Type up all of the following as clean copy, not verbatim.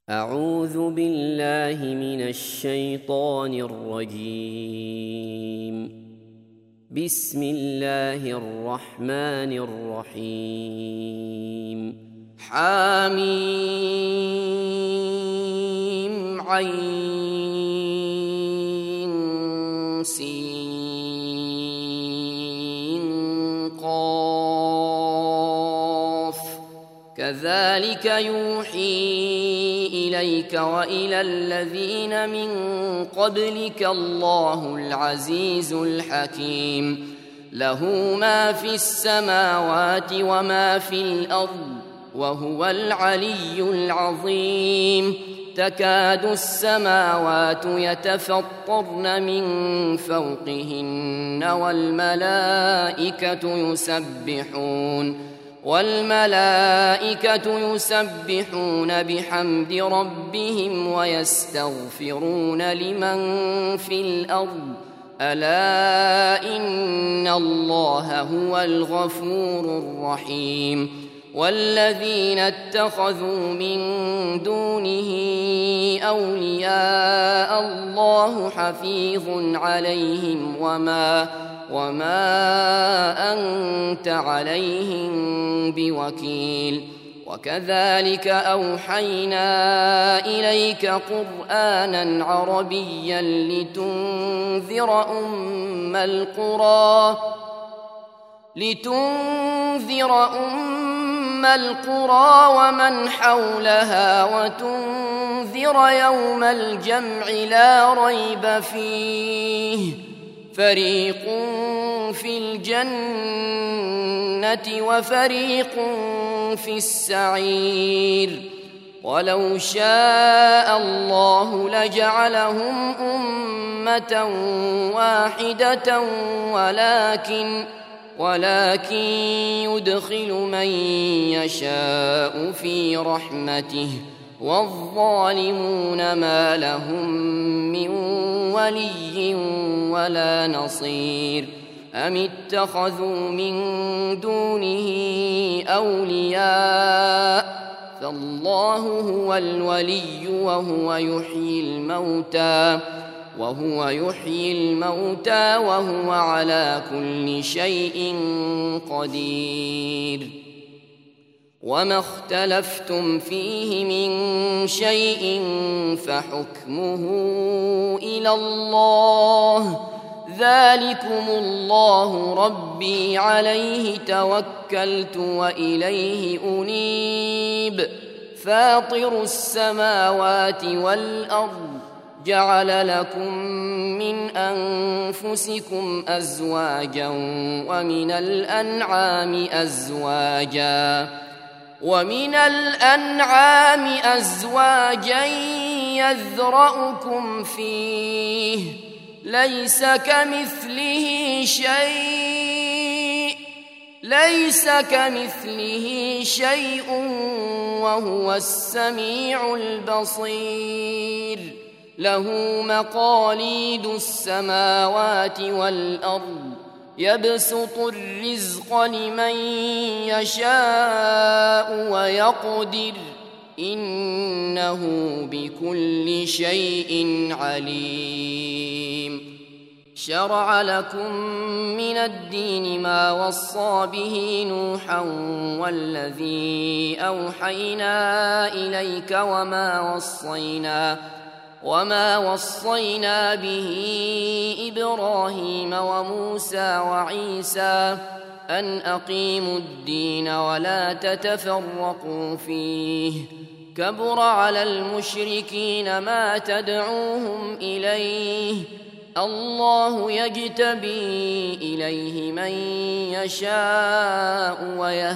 أعوذ بالله من الشيطان الرجيم. بسم الله الرحمن الرحيم. حميم عين سين قاف كذلك يوحي إليك وإلى الذين من قبلك الله العزيز الحكيم. له ما في السماوات وما في الأرض وهو العلي العظيم. تكاد السماوات يتفطرن من فوقهن والملائكة يسبحون بحمد ربهم ويستغفرون لمن في الأرض ألا إن الله هو الغفور الرحيم. والذين اتخذوا من دونه أولياء الله حفيظ عليهم وما أنت عليهم بوكيل. وكذلك أوحينا إليك قرآنا عربيا لتنذر أم القرى ومن حولها وتنذر يوم الجمع لا ريب فيه. فريق في الجنة وفريق في السعير. ولو شاء الله لجعلهم أمة واحدة ولكن يدخل من يشاء في رحمته والظالمون ما لهم من ولي ولا نصير. أم اتخذوا من دونه أولياء فالله هو الولي وهو يحيي الموتى وهو على كل شيء قدير. وما اختلفتم فيه من شيء فحكمه إلى الله. ذلكم الله ربي عليه توكلت وإليه أنيب. فاطر السماوات والأرض جعل لكم من أنفسكم أزواجا ومن الأنعام أزواجا يذرأكم فيه ليس كمثله شيء وهو السميع البصير. له مقاليد السماوات والأرض يبسط الرزق لمن يشاء ويقدر إنه بكل شيء عليم. شرع لكم من الدين ما وصى به نوحا والذي أوحينا إليك وما وصينا به إبراهيم وموسى وعيسى أن أقيموا الدين ولا تتفرقوا فيه. كبر على المشركين ما تدعوهم إليه. الله يجتبي إليه من يشاء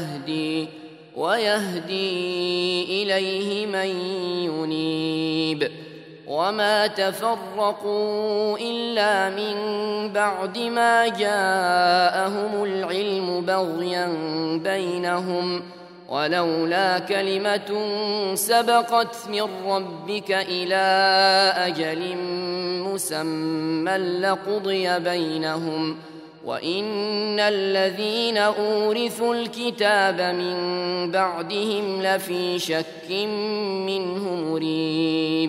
ويهدي إليه من ينيب. وما تفرقوا إلا من بعد ما جاءهم العلم بغيا بينهم ولولا كلمة سبقت من ربك إلى أجل مسمى لقضي بينهم وإن الذين أورثوا الكتاب من بعدهم لفي شك منه مريب.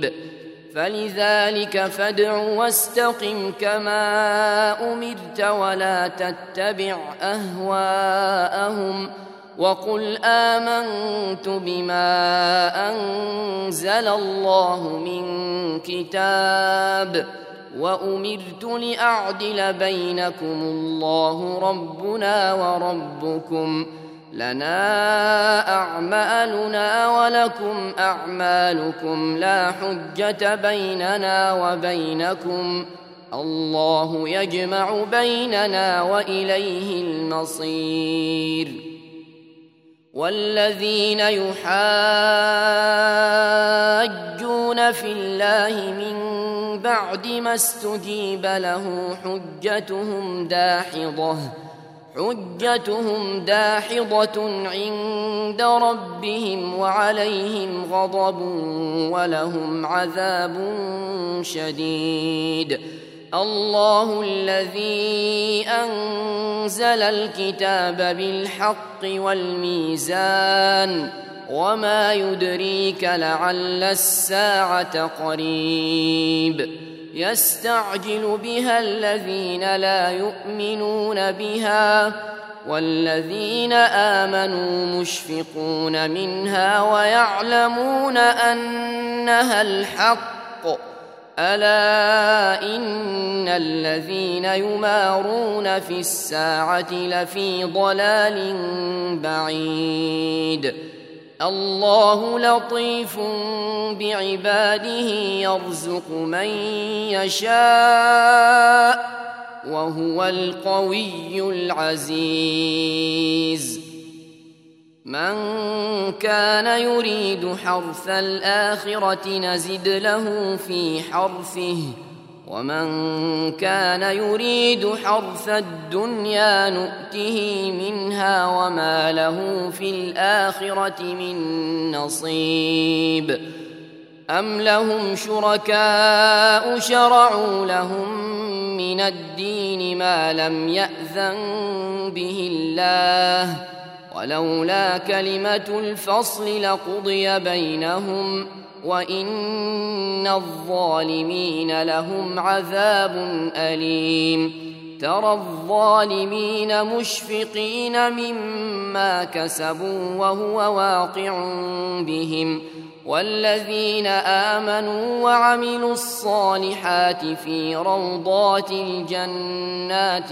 منيب فلذلك فادع واستقم كما أمرت ولا تتبع أهواءهم وقل آمنت بما أنزل الله من كتاب وأمرت لأعدل بينكم الله ربنا وربكم لنا أعمالنا ولكم أعمالكم لا حجة بيننا وبينكم الله يجمع بيننا وإليه المصير والذين يحاجون في الله من بعد ما استجيب له حجتهم داحضة عند ربهم وعليهم غضب ولهم عذاب شديد الله الذي أنزل الكتاب بالحق والميزان وما يدريك لعل الساعة قريب يستعجل بها الذين لا يؤمنون بها والذين آمنوا مشفقون منها ويعلمون أنها الحق ألا إن الذين يمارون في الساعة لفي ضلال بعيد الله لطيف بعباده يرزق من يشاء وهو القوي العزيز من كان يريد حرث الآخرة نزد له في حرثه ومن كان يريد حرث الدنيا نؤته منها وما له في الآخرة من نصيب أم لهم شركاء شرعوا لهم من الدين ما لم يأذن به الله ولولا كلمة الفصل لقضي بينهم وإن الظالمين لهم عذاب أليم ترى الظالمين مشفقين مما كسبوا وهو واقع بهم والذين آمنوا وعملوا الصالحات في روضات الجنات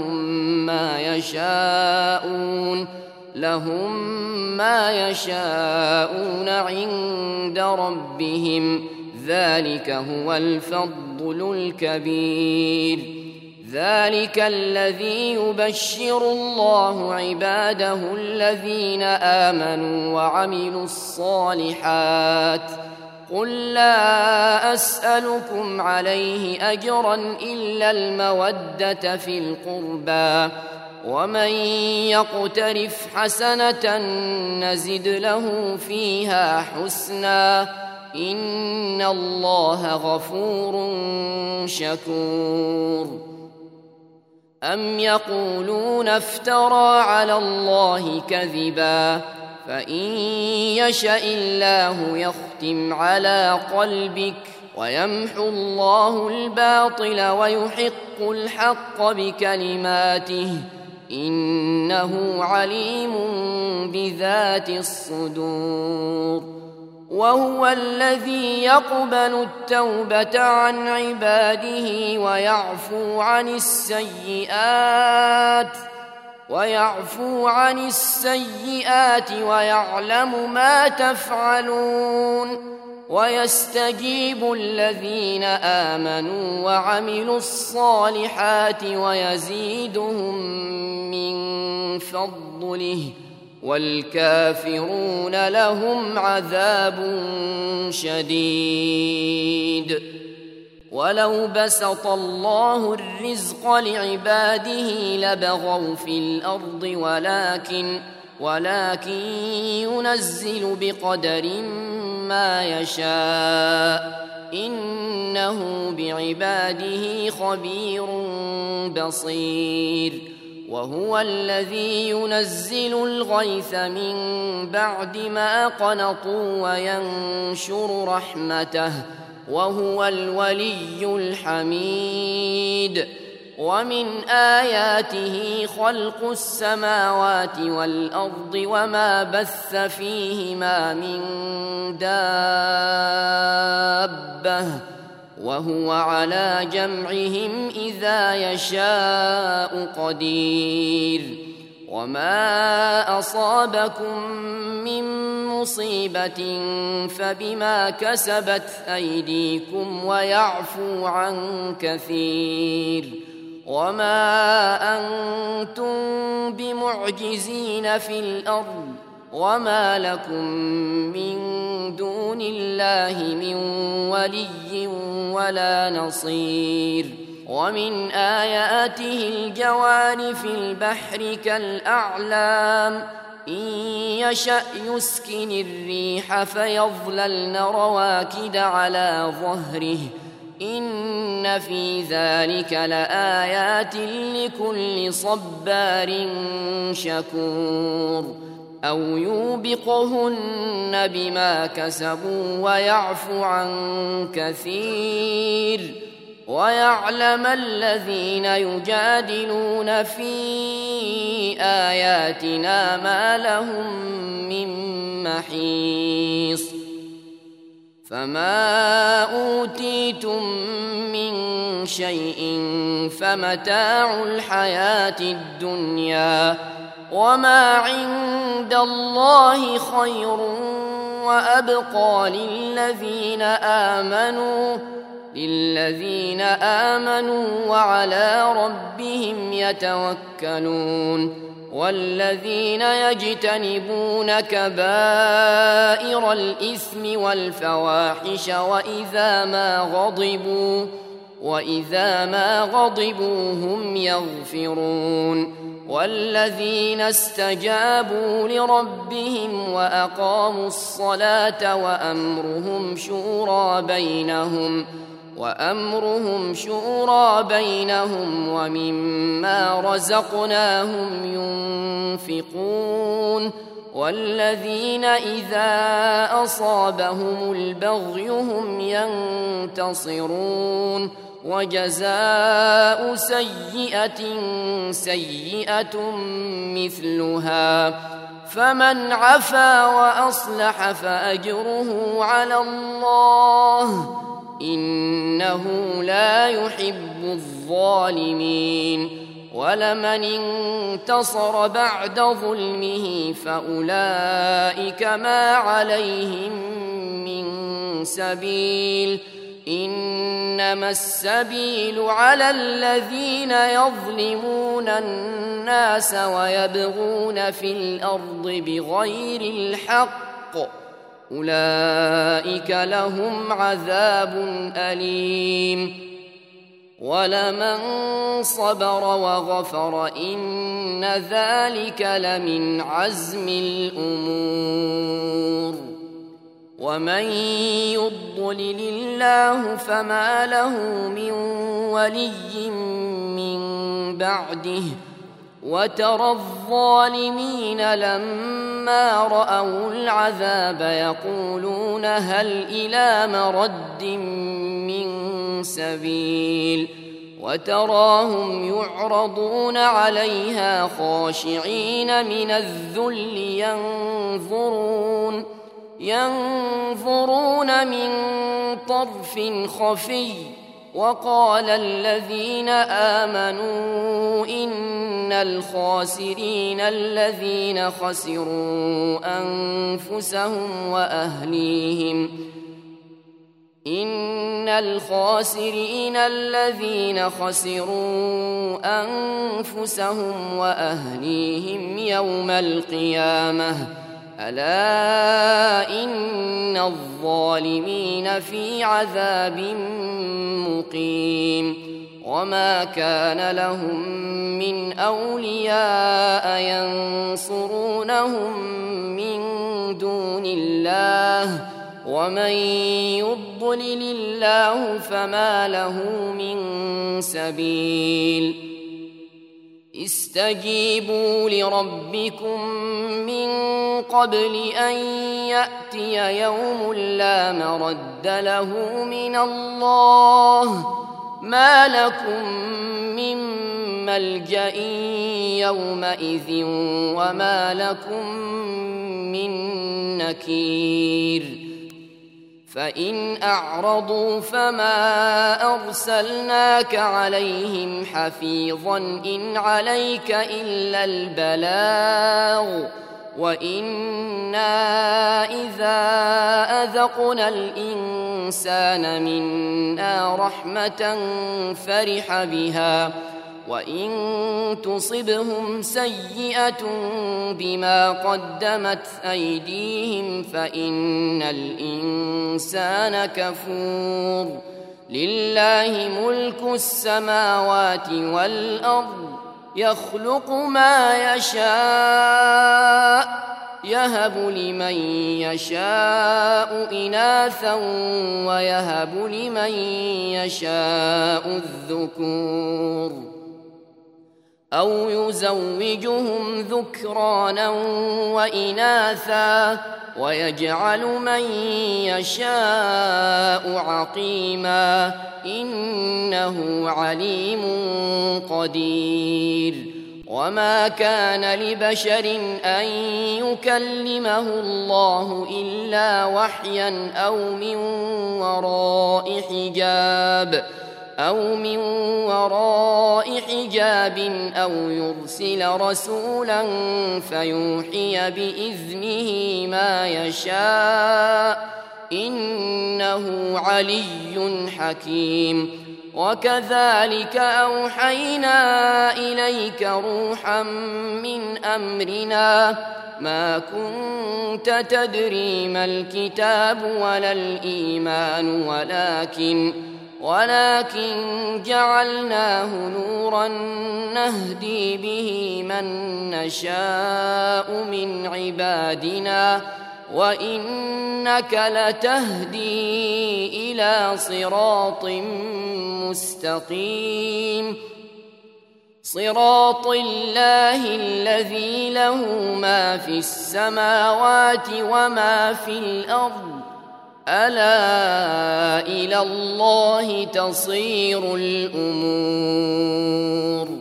لهم ما يشاءون عند ربهم ذلك هو الفضل الكبير ذلك الذي يبشر الله عباده الذين آمنوا وعملوا الصالحات قل لا أسألكم عليه أجرا إلا المودة في القربى ومن يقترف حسنة نزد له فيها حسنا إن الله غفور شكور أم يقولون افترى على الله كذبا فإن يشأ الله يختم على قلبك ويمحو الله الباطل ويحق الحق بكلماته إنه عليم بذات الصدور وهو الذي يقبل التوبة عن عباده ويعفو عن السيئات ويعلم ما تفعلون ويستجيب الذين آمنوا وعملوا الصالحات ويزيدهم من فضله والكافرون لهم عذاب شديد ولو بسط الله الرزق لعباده لبغوا في الأرض ولكن ينزل بقدر ما يشاء إنه بعباده خبير بصير وهو الذي ينزل الغيث من بعد ما قنطوا وينشر رحمته وهو الولي الحميد ومن آياته خلق السماوات والأرض وما بث فيهما من دابة وهو على جمعهم إذا يشاء قدير وما أصابكم من مصيبة فبما كسبت أيديكم ويعفو عن كثير وما أنتم بمعجزين في الأرض وما لكم من دون الله من ولي ولا نصير ومن آياته الجوار في البحر كالأعلام إن يشأ يسكن الريح فيظللن رواكد على ظهره إن في ذلك لآيات لكل صبار شكور أو يوبقهن بما كسبوا ويعفو عن كثير ويعلم الذين يجادلون في آياتنا ما لهم من محيص فما أوتيتم من شيء فمتاع الحياة الدنيا وما عند الله خير وأبقى للذين آمنوا وعلى ربهم يتوكلون والذين يجتنبون كبائر الإثم والفواحش وإذا ما غضبوا هم يغفرون والذين استجابوا لربهم وأقاموا الصلاة وأمرهم شورى بينهم ومما رزقناهم ينفقون والذين إذا أصابهم البغي هم ينتصرون وجزاء سيئة مثلها فمن عفا وأصلح فأجره على الله إنه لا يحب الظالمين ولمن انتصر بعد ظلمه فأولئك ما عليهم من سبيل إنما السبيل على الذين يظلمون الناس ويبغون في الأرض بغير الحق أولئك لهم عذاب أليم ولمن صبر وغفر إن ذلك لمن عزم الأمور ومن يضلل الله فما له من ولي من بعده وترى الظالمين لما رأوا العذاب يقولون هل إلى مرد من سبيل وتراهم يعرضون عليها خاشعين من الذل ينظرون من طرف خفي وقال الذين آمنوا إن الخاسرين الذين خسروا أنفسهم وأهليهم يوم القيامة ألا إن الظالمين في عذاب مقيم وما كان لهم من أولياء ينصرونهم من دون الله ومن يضلل الله فما له من سبيل استجيبوا لربكم من قبل أن يأتي يوم لا مرد له من الله ما لكم من ملجأ يومئذ وما لكم من نكير فإن أعرضوا فما أرسلناك عليهم حفيظا إن عليك إلا البلاغ وإنا إذا أذقنا الإنسان منا رحمة فرح بها وإن تصبهم سيئة بما قدمت أيديهم فإن الإنسان كفور لله ملك السماوات والأرض يخلق ما يشاء يهب لمن يشاء إناثا ويهب لمن يشاء الذكور أو يزوجهم ذكرانا وإناثا ويجعل من يشاء عقيما إنه عليم قدير وما كان لبشر أن يكلمه الله إلا وحيا أو من وراء حجاب أو يرسل رسولا فيوحي بإذنه ما يشاء إنه علي حكيم وكذلك أوحينا إليك روحا من أمرنا ما كنت تدري ما الكتاب ولا الإيمان ولكن جعلناه نورا نهدي به من نشاء من عبادنا وإنك لتهدي إلى صراط مستقيم صراط الله الذي له ما في السماوات وما في الأرض ألا إلى الله تصير الأمور